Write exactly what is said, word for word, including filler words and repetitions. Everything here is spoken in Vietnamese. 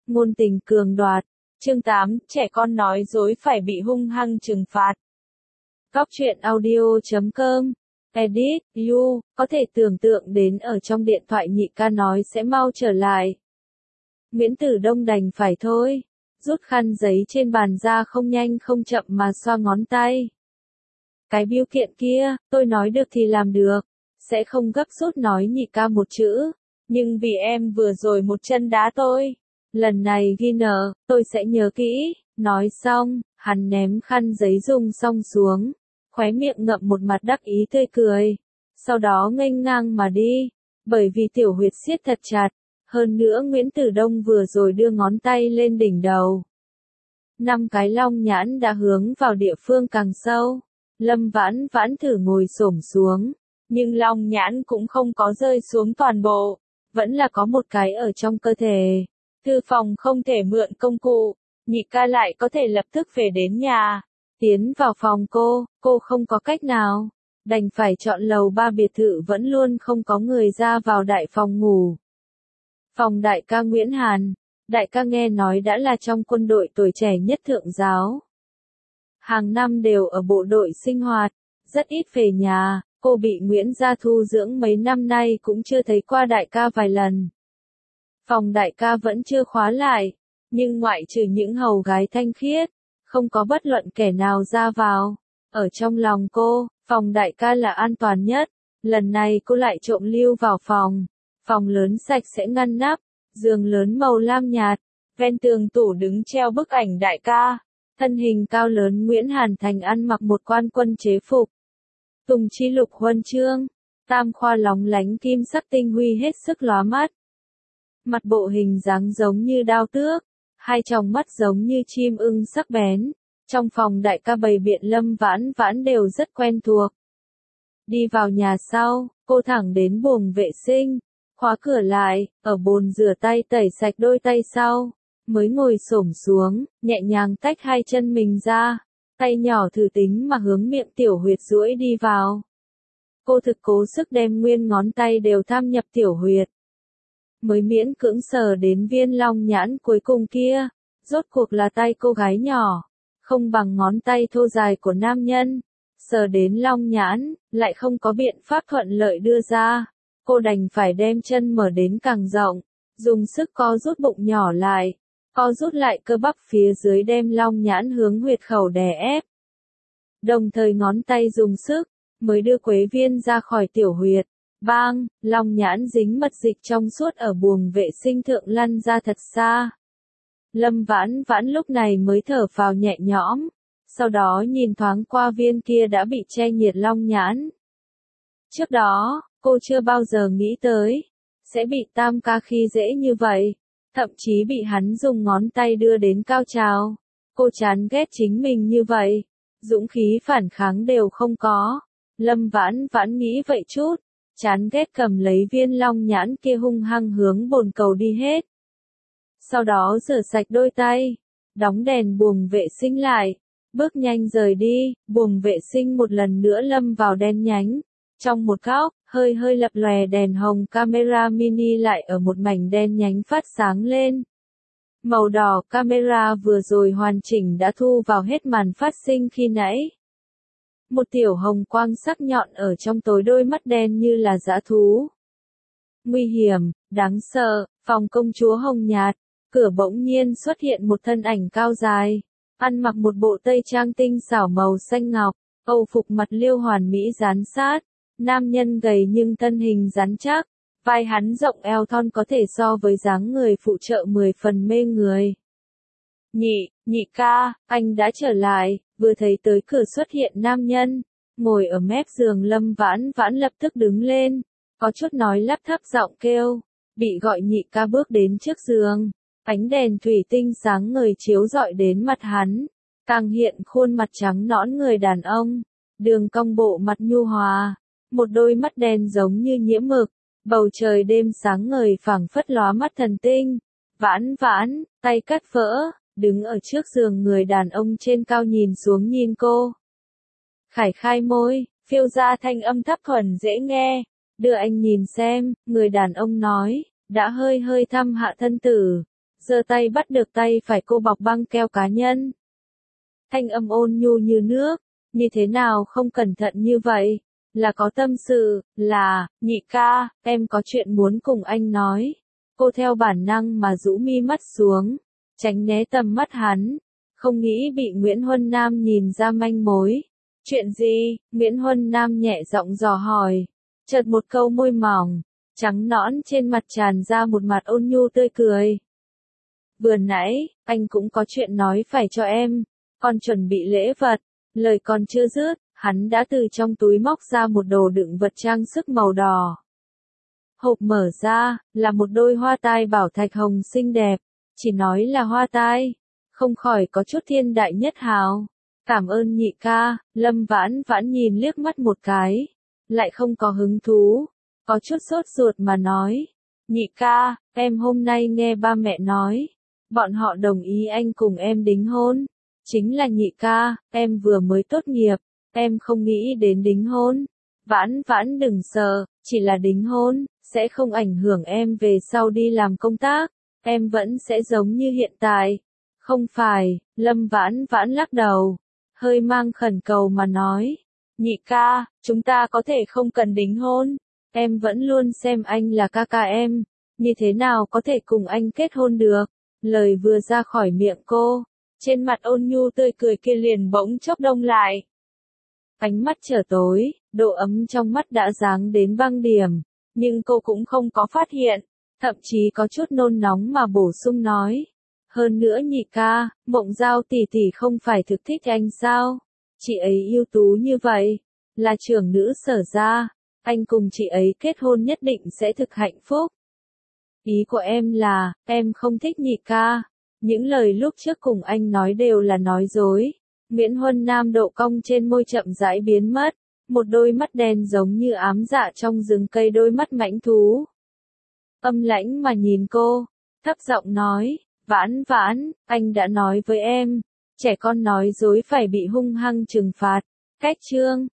ngôn tình cường đoạt. Chương tám, trẻ con nói dối phải bị hung hăng trừng phạt. Góc truyện audio chấm com. Edit, you, có thể tưởng tượng đến ở trong điện thoại nhị ca nói sẽ mau trở lại. Nguyễn Tử Đông đành phải thôi, rút khăn giấy trên bàn ra không nhanh không chậm mà xoa ngón tay. Cái bưu kiện kia, tôi nói được thì làm được, sẽ không gấp rút nói nhị ca một chữ, nhưng vì em vừa rồi một chân đá tôi, lần này ghi nợ, tôi sẽ nhớ kỹ. Nói xong, hắn ném khăn giấy dùng xong xuống, khóe miệng ngậm một mặt đắc ý tươi cười, sau đó nghênh ngang mà đi, bởi vì tiểu huyệt siết thật chặt, hơn nữa Nguyễn Tử Đông vừa rồi đưa ngón tay lên đỉnh đầu. Năm cái long nhãn đã hướng vào địa phương càng sâu, Lâm Vãn Vãn thử ngồi xổm xuống, nhưng long nhãn cũng không có rơi xuống toàn bộ, vẫn là có một cái ở trong cơ thể. Thư phòng không thể mượn công cụ, nhị ca lại có thể lập tức về đến nhà. Tiến vào phòng cô, cô không có cách nào, đành phải chọn lầu ba biệt thự vẫn luôn không có người ra vào đại phòng ngủ. Phòng đại ca Nguyễn Hàn, đại ca nghe nói đã là trong quân đội tuổi trẻ nhất thượng giáo. Hàng năm đều ở bộ đội sinh hoạt, rất ít về nhà, cô bị Nguyễn gia thu dưỡng mấy năm nay cũng chưa thấy qua đại ca vài lần. Phòng đại ca vẫn chưa khóa lại, nhưng ngoại trừ những hầu gái thanh khiết, không có bất luận kẻ nào ra vào. Ở trong lòng cô, phòng đại ca là an toàn nhất. Lần này cô lại trộm lưu vào phòng. Phòng lớn sạch sẽ ngăn nắp, giường lớn màu lam nhạt, ven tường tủ đứng treo bức ảnh đại ca. Thân hình cao lớn Nguyễn Hàn Thành ăn mặc một quan quân chế phục. Tùng chi lục huân chương, tam khoa lóng lánh kim sắc tinh huy hết sức lóa mắt. Mặt bộ hình dáng giống như đao tước, hai tròng mắt giống như chim ưng sắc bén. Trong phòng đại ca bày biện Lâm Vãn Vãn đều rất quen thuộc. Đi vào nhà sau, cô thẳng đến buồng vệ sinh, khóa cửa lại, ở bồn rửa tay tẩy sạch đôi tay sau, mới ngồi xổm xuống, nhẹ nhàng tách hai chân mình ra, tay nhỏ thử tính mà hướng miệng tiểu huyệt duỗi đi vào. Cô thực cố sức đem nguyên ngón tay đều tham nhập tiểu huyệt, mới miễn cưỡng sờ đến viên long nhãn cuối cùng kia, rốt cuộc là tay cô gái nhỏ, không bằng ngón tay thô dài của nam nhân, sờ đến long nhãn, lại không có biện pháp thuận lợi đưa ra, cô đành phải đem chân mở đến càng rộng, dùng sức co rút bụng nhỏ lại, co rút lại cơ bắp phía dưới đem long nhãn hướng huyệt khẩu đè ép. Đồng thời ngón tay dùng sức, mới đưa quế viên ra khỏi tiểu huyệt. Bang, long nhãn dính mật dịch trong suốt ở buồng vệ sinh thượng lăn ra thật xa. Lâm Vãn Vãn lúc này mới thở phào nhẹ nhõm, sau đó nhìn thoáng qua viên kia đã bị che nhiệt long nhãn. Trước đó, cô chưa bao giờ nghĩ tới, sẽ bị tam ca khi dễ như vậy, thậm chí bị hắn dùng ngón tay đưa đến cao trào. Cô chán ghét chính mình như vậy, dũng khí phản kháng đều không có. Lâm Vãn Vãn nghĩ vậy chút, chán ghét cầm lấy viên long nhãn kia hung hăng hướng bồn cầu đi hết. Sau đó rửa sạch đôi tay, đóng đèn buồng vệ sinh lại, bước nhanh rời đi, buồng vệ sinh một lần nữa lâm vào đen nhánh. Trong một góc, hơi hơi lập lòe đèn hồng camera mini lại ở một mảnh đen nhánh phát sáng lên. Màu đỏ camera vừa rồi hoàn chỉnh đã thu vào hết màn phát sinh khi nãy. Một tiểu hồng quang sắc nhọn ở trong tối đôi mắt đen như là dã thú. Nguy hiểm, đáng sợ, phòng công chúa hồng nhạt, cửa bỗng nhiên xuất hiện một thân ảnh cao dài, ăn mặc một bộ tây trang tinh xảo màu xanh ngọc, âu phục mặt liêu hoàn mỹ dán sát, nam nhân gầy nhưng thân hình rắn chắc, vai hắn rộng eo thon có thể so với dáng người phụ trợ mười phần mê người. Nhị, nhị ca, anh đã trở lại. Vừa thấy tới cửa xuất hiện nam nhân, ngồi ở mép giường Lâm Vãn Vãn lập tức đứng lên, có chút nói lắp thắp giọng kêu, bị gọi nhị ca bước đến trước giường, ánh đèn thủy tinh sáng ngời chiếu rọi đến mặt hắn, càng hiện khuôn mặt trắng nõn người đàn ông, đường cong bộ mặt nhu hòa, một đôi mắt đen giống như nhiễm mực, bầu trời đêm sáng ngời phảng phất lóa mắt thần tinh. Vãn Vãn, tay cắt vỡ. Đứng ở trước giường người đàn ông trên cao nhìn xuống nhìn cô. Khải khai môi, phiêu ra thanh âm thấp thuần dễ nghe. Đưa anh nhìn xem, người đàn ông nói, đã hơi hơi thăm hạ thân tử. giơ tay bắt được tay phải cô bọc băng keo cá nhân. Thanh âm ôn nhu như nước, như thế nào không cẩn thận như vậy, là có tâm sự, là, nhị ca, em có chuyện muốn cùng anh nói. Cô theo bản năng mà rũ mi mắt xuống, tránh né tầm mắt hắn, không nghĩ bị Nguyễn Huân Nam nhìn ra manh mối. Chuyện gì? Nguyễn Huân Nam nhẹ giọng dò hỏi, chợt một câu môi mỏng, trắng nõn trên mặt tràn ra một mặt ôn nhu tươi cười. Vừa nãy, anh cũng có chuyện nói phải cho em, còn chuẩn bị lễ vật, lời còn chưa dứt, hắn đã từ trong túi móc ra một đồ đựng vật trang sức màu đỏ. Hộp mở ra, là một đôi hoa tai bảo thạch hồng xinh đẹp, chỉ nói là hoa tai, không khỏi có chút thiên đại nhất hào. Cảm ơn nhị ca, Lâm Vãn Vãn nhìn liếc mắt một cái, lại không có hứng thú, có chút sốt ruột mà nói, nhị ca, em hôm nay nghe ba mẹ nói, bọn họ đồng ý anh cùng em đính hôn, chính là nhị ca, em vừa mới tốt nghiệp, em không nghĩ đến đính hôn. Vãn Vãn đừng sợ, chỉ là đính hôn, sẽ không ảnh hưởng em về sau đi làm công tác, em vẫn sẽ giống như hiện tại. Không phải, Lâm Vãn Vãn lắc đầu, hơi mang khẩn cầu mà nói, nhị ca, chúng ta có thể không cần đính hôn, em vẫn luôn xem anh là ca ca em, như thế nào có thể cùng anh kết hôn được. Lời vừa ra khỏi miệng cô, trên mặt ôn nhu tươi cười kia liền bỗng chốc đông lại. Ánh mắt trở tối, độ ấm trong mắt đã giáng đến băng điểm, nhưng cô cũng không có phát hiện, thậm chí có chút nôn nóng mà bổ sung nói. Hơn nữa nhị ca, Mộng Giao tỷ tỷ không phải thực thích anh sao? Chị ấy ưu tú như vậy, là trưởng nữ Sở gia, anh cùng chị ấy kết hôn nhất định sẽ thực hạnh phúc. Ý của em là, em không thích nhị ca. Những lời lúc trước cùng anh nói đều là nói dối. Nguyễn Huân Nam độ cong trên môi chậm rãi biến mất, một đôi mắt đen giống như ám dạ trong rừng cây, đôi mắt mãnh thú. Âm lãnh mà nhìn cô, thấp giọng nói, Vãn Vãn, anh đã nói với em, trẻ con nói dối phải bị hung hăng trừng phạt. Cách chương